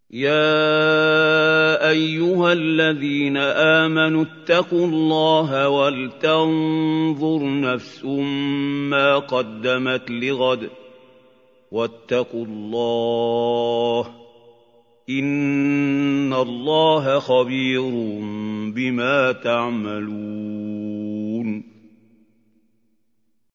يَا أَيُّهَا الَّذِينَ آمَنُوا اتَّقُوا اللَّهَ وَلْتَنظُرْ نَفْسٌ مَّا قَدَّمَتْ لِغَدٍ ۖ وَاتَّقُوا اللَّهَ ۚ إِنَّ اللَّهَ خَبِيرٌ بِمَا تَعْمَلُونَ